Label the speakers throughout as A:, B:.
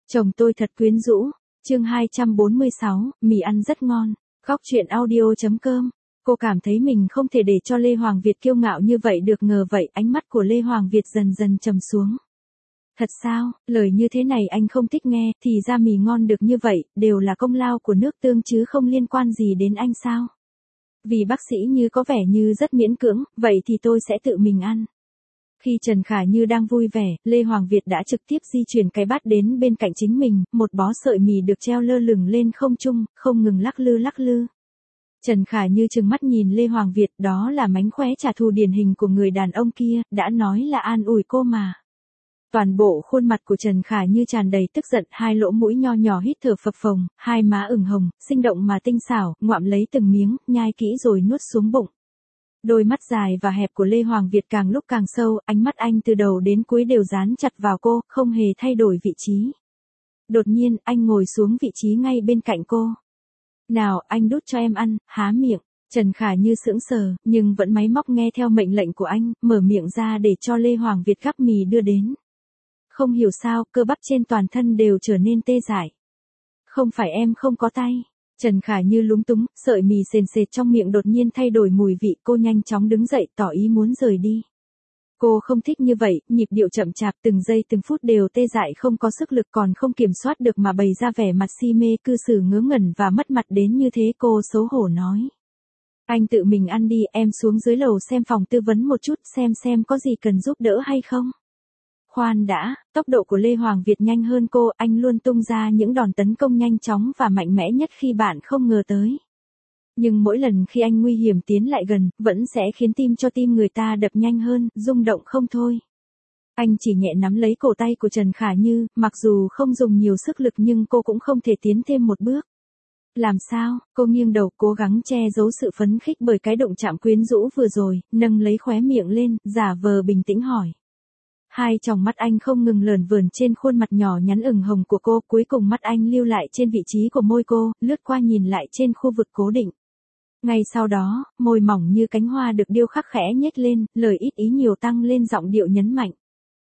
A: Chồng tôi thật quyến rũ. Chương 246, mì ăn rất ngon. Góc truyện audio.com. Cô cảm thấy mình không thể để cho Lê Hoàng Việt kiêu ngạo như vậy được, ngờ vậy ánh mắt của Lê Hoàng Việt dần dần trầm xuống. Thật sao, lời như thế này anh không thích nghe, thì ra mì ngon được như vậy, đều là công lao của nước Tương chứ không liên quan gì đến anh sao? Vì bác sĩ Như có vẻ như rất miễn cưỡng, vậy thì tôi sẽ tự mình ăn. Khi Trần Khả Như đang vui vẻ, Lê Hoàng Việt đã trực tiếp di chuyển cái bát đến bên cạnh chính mình, một bó sợi mì được treo lơ lửng lên không trung, không ngừng lắc lư lắc lư. Trần Khả Như trừng mắt nhìn Lê Hoàng Việt, đó là mánh khóe trả thù điển hình của người đàn ông kia, đã nói là an ủi cô mà. Toàn bộ khuôn mặt của Trần Khả Như tràn đầy tức giận, hai lỗ mũi nho nhỏ hít thở phập phồng, hai má ửng hồng, sinh động mà tinh xảo, ngoạm lấy từng miếng, nhai kỹ rồi nuốt xuống bụng. Đôi mắt dài và hẹp của Lê Hoàng Việt càng lúc càng sâu, ánh mắt anh từ đầu đến cuối đều dán chặt vào cô, không hề thay đổi vị trí. Đột nhiên, anh ngồi xuống vị trí ngay bên cạnh cô. Nào, anh đút cho em ăn, há miệng. Trần Khả Như sững sờ, nhưng vẫn máy móc nghe theo mệnh lệnh của anh, mở miệng ra để cho Lê Hoàng Việt gắp mì đưa đến. Không hiểu sao, cơ bắp trên toàn thân đều trở nên tê dại. Không phải em không có tay. Trần Khả Như lúng túng, sợi mì sền sệt trong miệng đột nhiên thay đổi mùi vị, cô nhanh chóng đứng dậy tỏ ý muốn rời đi. Cô không thích như vậy, nhịp điệu chậm chạp, từng giây từng phút đều tê dại, không có sức lực, còn không kiểm soát được mà bày ra vẻ mặt si mê, cư xử ngớ ngẩn và mất mặt đến như thế. Cô xấu hổ nói. Anh tự mình ăn đi, em xuống dưới lầu xem phòng tư vấn một chút, xem có gì cần giúp đỡ hay không. Khoan đã, tốc độ của Lê Hoàng Việt nhanh hơn cô, anh luôn tung ra những đòn tấn công nhanh chóng và mạnh mẽ nhất khi bạn không ngờ tới. Nhưng mỗi lần khi anh nguy hiểm tiến lại gần, vẫn sẽ khiến tim người ta đập nhanh hơn, rung động không thôi. Anh chỉ nhẹ nắm lấy cổ tay của Trần Khả Như, mặc dù không dùng nhiều sức lực nhưng cô cũng không thể tiến thêm một bước. Làm sao? Cô nghiêng đầu, cố gắng che giấu sự phấn khích bởi cái động chạm quyến rũ vừa rồi, nâng lấy khóe miệng lên, giả vờ bình tĩnh hỏi. Hai tròng mắt anh không ngừng lởn vởn trên khuôn mặt nhỏ nhắn ửng hồng của cô, cuối cùng mắt anh lưu lại trên vị trí của môi cô, lướt qua nhìn lại trên khu vực cố định. Ngay sau đó, môi mỏng như cánh hoa được điêu khắc khẽ nhếch lên, lời ít ý nhiều tăng lên giọng điệu nhấn mạnh.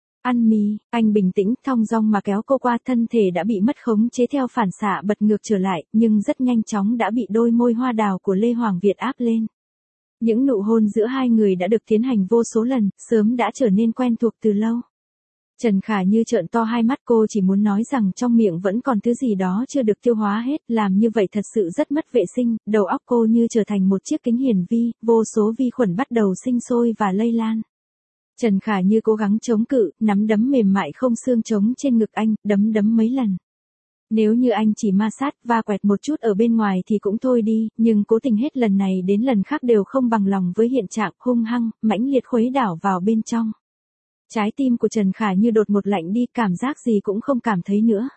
A: Ăn mì, anh bình tĩnh, thong dong mà kéo cô qua, thân thể đã bị mất khống chế theo phản xạ bật ngược trở lại, nhưng rất nhanh chóng đã bị đôi môi hoa đào của Lê Hoàng Việt áp lên. Những nụ hôn giữa hai người đã được tiến hành vô số lần, sớm đã trở nên quen thuộc từ lâu. Trần Khả Như trợn to hai mắt, cô chỉ muốn nói rằng trong miệng vẫn còn thứ gì đó chưa được tiêu hóa hết, làm như vậy thật sự rất mất vệ sinh, đầu óc cô như trở thành một chiếc kính hiển vi, vô số vi khuẩn bắt đầu sinh sôi và lây lan. Trần Khả Như cố gắng chống cự, nắm đấm mềm mại không xương trống trên ngực anh, đấm mấy lần. Nếu như anh chỉ ma sát va quẹt một chút ở bên ngoài thì cũng thôi đi, nhưng cố tình hết lần này đến lần khác đều không bằng lòng với hiện trạng hung hăng, mãnh liệt khuấy đảo vào bên trong. Trái tim của Trần Khả Như đột một lạnh đi, cảm giác gì cũng không cảm thấy nữa.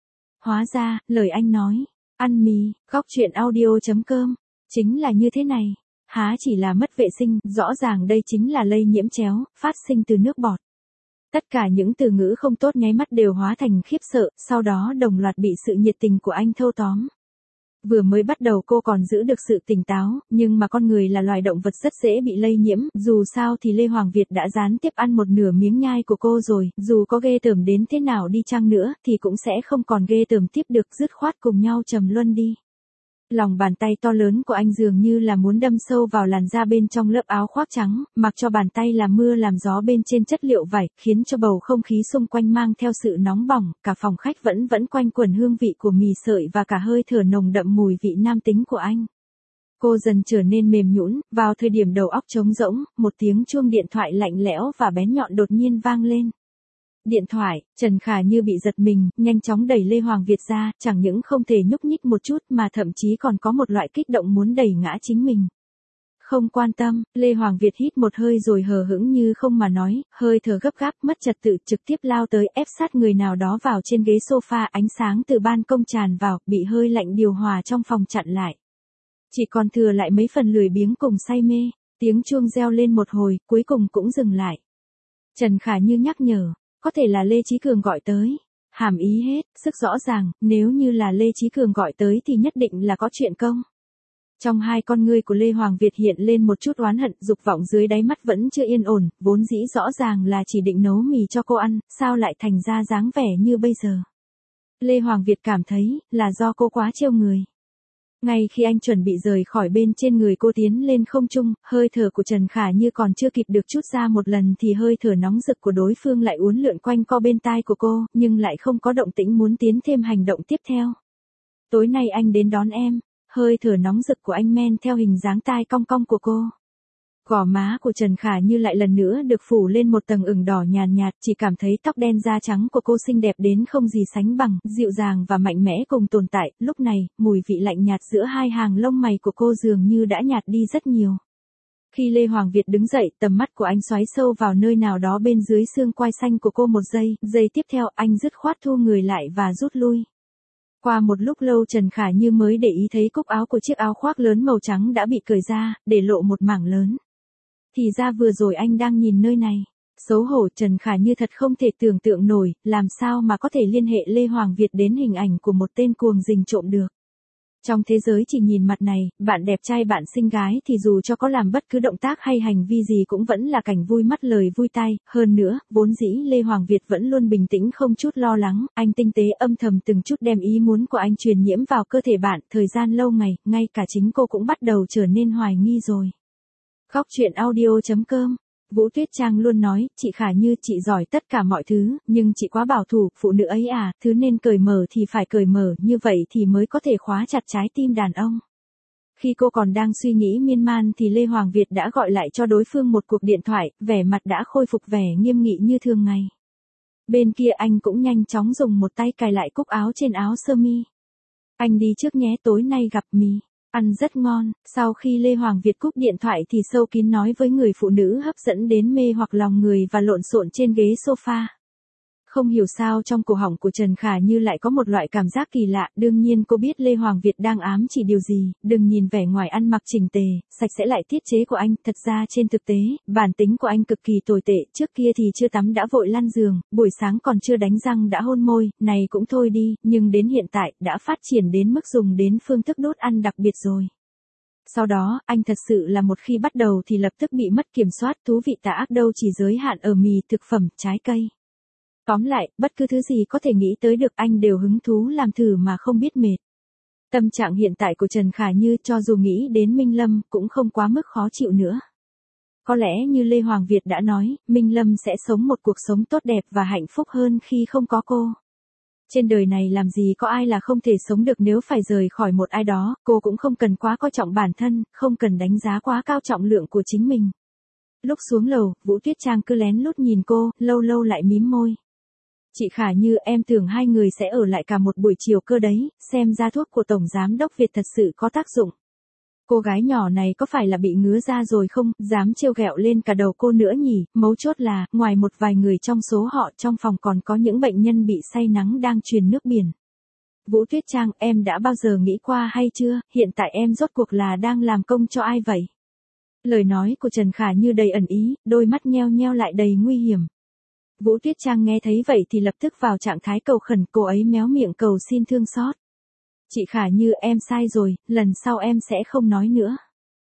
A: Hóa ra, lời anh nói, ăn mì, góc truyện audio.com, chính là như thế này. Há chỉ là mất vệ sinh, rõ ràng đây chính là lây nhiễm chéo, phát sinh từ nước bọt. Tất cả những từ ngữ không tốt nháy mắt đều hóa thành khiếp sợ, sau đó đồng loạt bị sự nhiệt tình của anh thâu tóm. Vừa mới bắt đầu cô còn giữ được sự tỉnh táo, nhưng mà con người là loài động vật rất dễ bị lây nhiễm, dù sao thì Lê Hoàng Việt đã gián tiếp ăn một nửa miếng nhai của cô rồi, dù có ghê tởm đến thế nào đi chăng nữa, thì cũng sẽ không còn ghê tởm tiếp được, dứt khoát cùng nhau trầm luân đi. Lòng bàn tay to lớn của anh dường như là muốn đâm sâu vào làn da bên trong lớp áo khoác trắng, mặc cho bàn tay làm mưa làm gió bên trên chất liệu vải, khiến cho bầu không khí xung quanh mang theo sự nóng bỏng, cả phòng khách vẫn quanh quẩn hương vị của mì sợi và cả hơi thở nồng đậm mùi vị nam tính của anh. Cô dần trở nên mềm nhũn, vào thời điểm đầu óc trống rỗng, một tiếng chuông điện thoại lạnh lẽo và bén nhọn đột nhiên vang lên. Điện thoại, Trần Khả Như bị giật mình, nhanh chóng đẩy Lê Hoàng Việt ra, chẳng những không thể nhúc nhích một chút mà thậm chí còn có một loại kích động muốn đẩy ngã chính mình. Không quan tâm, Lê Hoàng Việt hít một hơi rồi hờ hững như không mà nói, hơi thở gấp gáp, mất trật tự, trực tiếp lao tới ép sát người nào đó vào trên ghế sofa, ánh sáng từ ban công tràn vào, bị hơi lạnh điều hòa trong phòng chặn lại. Chỉ còn thừa lại mấy phần lười biếng cùng say mê, tiếng chuông reo lên một hồi, cuối cùng cũng dừng lại. Trần Khả Như nhắc nhở. Có thể là Lê Chí Cường gọi tới. Hàm ý hết, sức rõ ràng, nếu như là Lê Chí Cường gọi tới thì nhất định là có chuyện công. Trong hai con ngươi của Lê Hoàng Việt hiện lên một chút oán hận, dục vọng dưới đáy mắt vẫn chưa yên ổn, vốn dĩ rõ ràng là chỉ định nấu mì cho cô ăn, sao lại thành ra dáng vẻ như bây giờ. Lê Hoàng Việt cảm thấy, là do cô quá trêu người. Ngay khi anh chuẩn bị rời khỏi bên trên người cô tiến lên không trung, hơi thở của Trần Khả Như còn chưa kịp được trút ra một lần thì hơi thở nóng rực của đối phương lại uốn lượn quanh co bên tai của cô, nhưng lại không có động tĩnh muốn tiến thêm hành động tiếp theo. Tối nay anh đến đón em, hơi thở nóng rực của anh men theo hình dáng tai cong cong của cô. Gò má của Trần Khả Như lại lần nữa được phủ lên một tầng ửng đỏ nhàn nhạt, chỉ cảm thấy tóc đen da trắng của cô xinh đẹp đến không gì sánh bằng, dịu dàng và mạnh mẽ cùng tồn tại, lúc này, mùi vị lạnh nhạt giữa hai hàng lông mày của cô dường như đã nhạt đi rất nhiều. Khi Lê Hoàng Việt đứng dậy, tầm mắt của anh xoáy sâu vào nơi nào đó bên dưới xương quai xanh của cô một giây tiếp theo anh dứt khoát thu người lại và rút lui. Qua một lúc lâu Trần Khả Như mới để ý thấy cúc áo của chiếc áo khoác lớn màu trắng đã bị cởi ra, để lộ một mảng lớn. Thì ra vừa rồi anh đang nhìn nơi này. Xấu hổ, Trần Khả Như thật không thể tưởng tượng nổi, làm sao mà có thể liên hệ Lê Hoàng Việt đến hình ảnh của một tên cuồng rình trộm được. Trong thế giới chỉ nhìn mặt này, bạn đẹp trai bạn xinh gái thì dù cho có làm bất cứ động tác hay hành vi gì cũng vẫn là cảnh vui mắt lời vui tai, hơn nữa, vốn dĩ Lê Hoàng Việt vẫn luôn bình tĩnh không chút lo lắng, anh tinh tế âm thầm từng chút đem ý muốn của anh truyền nhiễm vào cơ thể bạn, thời gian lâu ngày, ngay cả chính cô cũng bắt đầu trở nên hoài nghi rồi. Góc truyện audio.com. Vũ Tuyết Trang luôn nói, chị Khả Như chị giỏi tất cả mọi thứ, nhưng chị quá bảo thủ, phụ nữ ấy à, thứ nên cởi mở thì phải cởi mở, như vậy thì mới có thể khóa chặt trái tim đàn ông. Khi cô còn đang suy nghĩ miên man thì Lê Hoàng Việt đã gọi lại cho đối phương một cuộc điện thoại, vẻ mặt đã khôi phục vẻ nghiêm nghị như thường ngày. Bên kia anh cũng nhanh chóng dùng một tay cài lại cúc áo trên áo sơ mi. Anh đi trước nhé, tối nay gặp mì ăn rất ngon. Sau khi Lê Hoàng Việt cúp điện thoại thì sâu kín nói với người phụ nữ hấp dẫn đến mê hoặc lòng người và lộn xộn trên ghế sofa. Không hiểu sao trong cổ họng của Trần Khả Như lại có một loại cảm giác kỳ lạ, đương nhiên cô biết Lê Hoàng Việt đang ám chỉ điều gì, đừng nhìn vẻ ngoài ăn mặc chỉnh tề, sạch sẽ lại tiết chế của anh, thật ra trên thực tế, bản tính của anh cực kỳ tồi tệ, trước kia thì chưa tắm đã vội lăn giường, buổi sáng còn chưa đánh răng đã hôn môi, này cũng thôi đi, nhưng đến hiện tại, đã phát triển đến mức dùng đến phương thức đốt ăn đặc biệt rồi. Sau đó, anh thật sự là một khi bắt đầu thì lập tức bị mất kiểm soát, thú vị tà ác đâu chỉ giới hạn ở mì, thực phẩm, trái cây. Tóm lại, bất cứ thứ gì có thể nghĩ tới được anh đều hứng thú làm thử mà không biết mệt. Tâm trạng hiện tại của Trần Khả Như cho dù nghĩ đến Minh Lâm cũng không quá mức khó chịu nữa. Có lẽ như Lê Hoàng Việt đã nói, Minh Lâm sẽ sống một cuộc sống tốt đẹp và hạnh phúc hơn khi không có cô. Trên đời này làm gì có ai là không thể sống được nếu phải rời khỏi một ai đó, cô cũng không cần quá coi trọng bản thân, không cần đánh giá quá cao trọng lượng của chính mình. Lúc xuống lầu, Vũ Tuyết Trang cứ lén lút nhìn cô, lâu lâu lại mím môi. Chị Khả Như, em tưởng hai người sẽ ở lại cả một buổi chiều cơ đấy, xem ra thuốc của Tổng Giám Đốc Việt thật sự có tác dụng. Cô gái nhỏ này có phải là bị ngứa da rồi không, dám trêu ghẹo lên cả đầu cô nữa nhỉ, mấu chốt là, ngoài một vài người trong số họ trong phòng còn có những bệnh nhân bị say nắng đang truyền nước biển. Vũ Tuyết Trang, em đã bao giờ nghĩ qua hay chưa, hiện tại em rốt cuộc là đang làm công cho ai vậy? Lời nói của Trần Khả Như đầy ẩn ý, đôi mắt nheo nheo lại đầy nguy hiểm. Vũ Tuyết Trang nghe thấy vậy thì lập tức vào trạng thái cầu khẩn, cô ấy méo miệng cầu xin thương xót. Chị Khả Như, em sai rồi, lần sau em sẽ không nói nữa.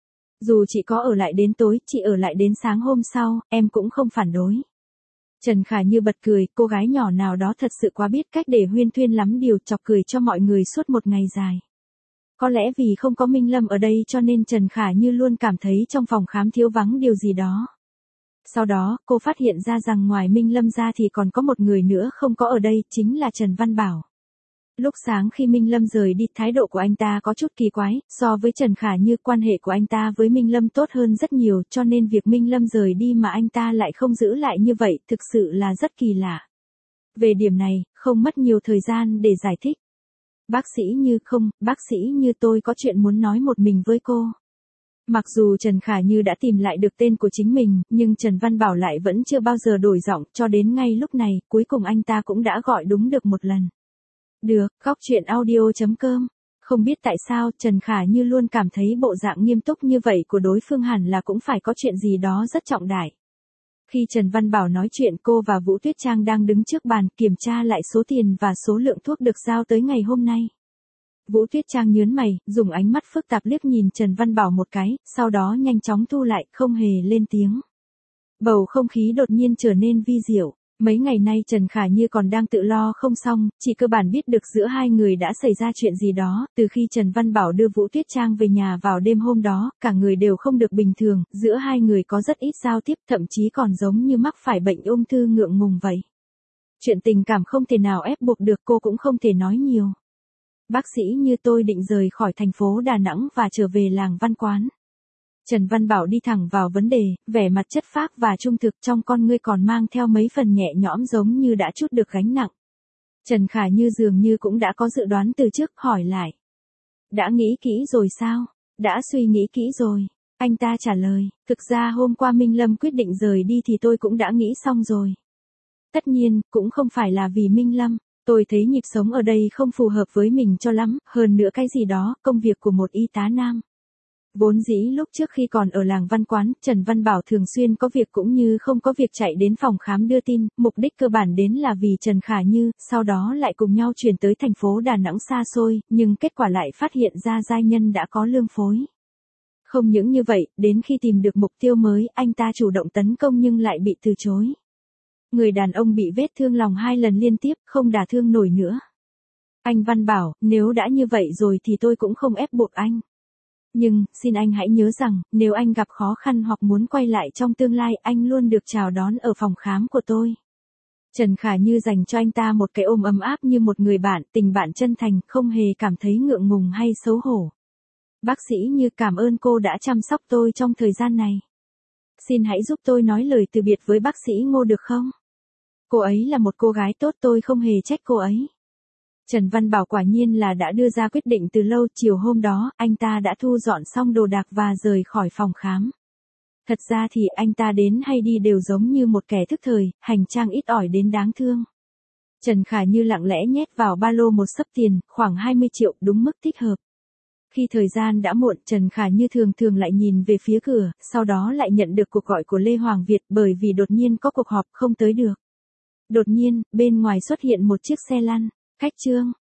A: Dù chị có ở lại đến tối, chị ở lại đến sáng hôm sau, em cũng không phản đối. Trần Khả Như bật cười, cô gái nhỏ nào đó thật sự quá biết cách để huyên thuyên lắm điều, chọc cười cho mọi người suốt một ngày dài. Có lẽ vì không có Minh Lâm ở đây cho nên Trần Khả Như luôn cảm thấy trong phòng khám thiếu vắng điều gì đó. Sau đó, cô phát hiện ra rằng ngoài Minh Lâm ra thì còn có một người nữa không có ở đây, chính là Trần Văn Bảo. Lúc sáng khi Minh Lâm rời đi, thái độ của anh ta có chút kỳ quái, so với Trần Khả Như quan hệ của anh ta với Minh Lâm tốt hơn rất nhiều, cho nên việc Minh Lâm rời đi mà anh ta lại không giữ lại như vậy, thực sự là rất kỳ lạ. Về điểm này, không mất nhiều thời gian để giải thích. Bác sĩ Như, không, bác sĩ Như, tôi có chuyện muốn nói một mình với cô. Mặc dù Trần Khả Như đã tìm lại được tên của chính mình, nhưng Trần Văn Bảo lại vẫn chưa bao giờ đổi giọng, cho đến ngay lúc này, cuối cùng anh ta cũng đã gọi đúng được một lần. Được, góc truyện audio.com. Không biết tại sao Trần Khả Như luôn cảm thấy bộ dạng nghiêm túc như vậy của đối phương hẳn là cũng phải có chuyện gì đó rất trọng đại. Khi Trần Văn Bảo nói chuyện, cô và Vũ Tuyết Trang đang đứng trước bàn kiểm tra lại số tiền và số lượng thuốc được giao tới ngày hôm nay. Vũ Tuyết Trang nhớn mày, dùng ánh mắt phức tạp liếc nhìn Trần Văn Bảo một cái, sau đó nhanh chóng thu lại, không hề lên tiếng. Bầu không khí đột nhiên trở nên vi diệu. Mấy ngày nay Trần Khả Như còn đang tự lo không xong, chỉ cơ bản biết được giữa hai người đã xảy ra chuyện gì đó, từ khi Trần Văn Bảo đưa Vũ Tuyết Trang về nhà vào đêm hôm đó, cả người đều không được bình thường, giữa hai người có rất ít giao tiếp, thậm chí còn giống như mắc phải bệnh ung thư ngượng ngùng vậy. Chuyện tình cảm không thể nào ép buộc được, cô cũng không thể nói nhiều. Bác sĩ Như, tôi định rời khỏi thành phố Đà Nẵng và trở về làng Văn Quán. Trần Văn Bảo đi thẳng vào vấn đề, vẻ mặt chất phác và trung thực, trong con ngươi còn mang theo mấy phần nhẹ nhõm giống như đã trút được gánh nặng. Trần Khả Như dường như cũng đã có dự đoán từ trước, hỏi lại. Đã nghĩ kỹ rồi sao? Đã suy nghĩ kỹ rồi. Anh ta trả lời, thực ra hôm qua Minh Lâm quyết định rời đi thì tôi cũng đã nghĩ xong rồi. Tất nhiên, cũng không phải là vì Minh Lâm. Tôi thấy nhịp sống ở đây không phù hợp với mình cho lắm, hơn nữa cái gì đó, công việc của một y tá nam. Vốn dĩ lúc trước khi còn ở làng Văn Quán, Trần Văn Bảo thường xuyên có việc cũng như không có việc chạy đến phòng khám đưa tin, mục đích cơ bản đến là vì Trần Khả Như, sau đó lại cùng nhau chuyển tới thành phố Đà Nẵng xa xôi, nhưng kết quả lại phát hiện ra giai nhân đã có lương phối. Không những như vậy, đến khi tìm được mục tiêu mới, anh ta chủ động tấn công nhưng lại bị từ chối. Người đàn ông bị vết thương lòng 2 lần liên tiếp, không đả thương nổi nữa. Anh Văn Bảo, nếu đã như vậy rồi thì tôi cũng không ép buộc anh. Nhưng, xin anh hãy nhớ rằng, nếu anh gặp khó khăn hoặc muốn quay lại trong tương lai, anh luôn được chào đón ở phòng khám của tôi. Trần Khả Như dành cho anh ta một cái ôm ấm áp như một người bạn, tình bạn chân thành, không hề cảm thấy ngượng ngùng hay xấu hổ. Bác sĩ Như, cảm ơn cô đã chăm sóc tôi trong thời gian này. Xin hãy giúp tôi nói lời từ biệt với bác sĩ Ngô được không? Cô ấy là một cô gái tốt, tôi không hề trách cô ấy. Trần Văn Bảo quả nhiên là đã đưa ra quyết định từ lâu, chiều hôm đó, anh ta đã thu dọn xong đồ đạc và rời khỏi phòng khám. Thật ra thì anh ta đến hay đi đều giống như một kẻ thức thời, hành trang ít ỏi đến đáng thương. Trần Khả Như lặng lẽ nhét vào ba lô một xấp tiền, khoảng 20 triệu, đúng mức thích hợp. Khi thời gian đã muộn, Trần Khả Như thường lại nhìn về phía cửa, sau đó lại nhận được cuộc gọi của Lê Hoàng Việt bởi vì đột nhiên có cuộc họp không tới được. Đột nhiên, bên ngoài xuất hiện một chiếc xe lăn. Khách Trương,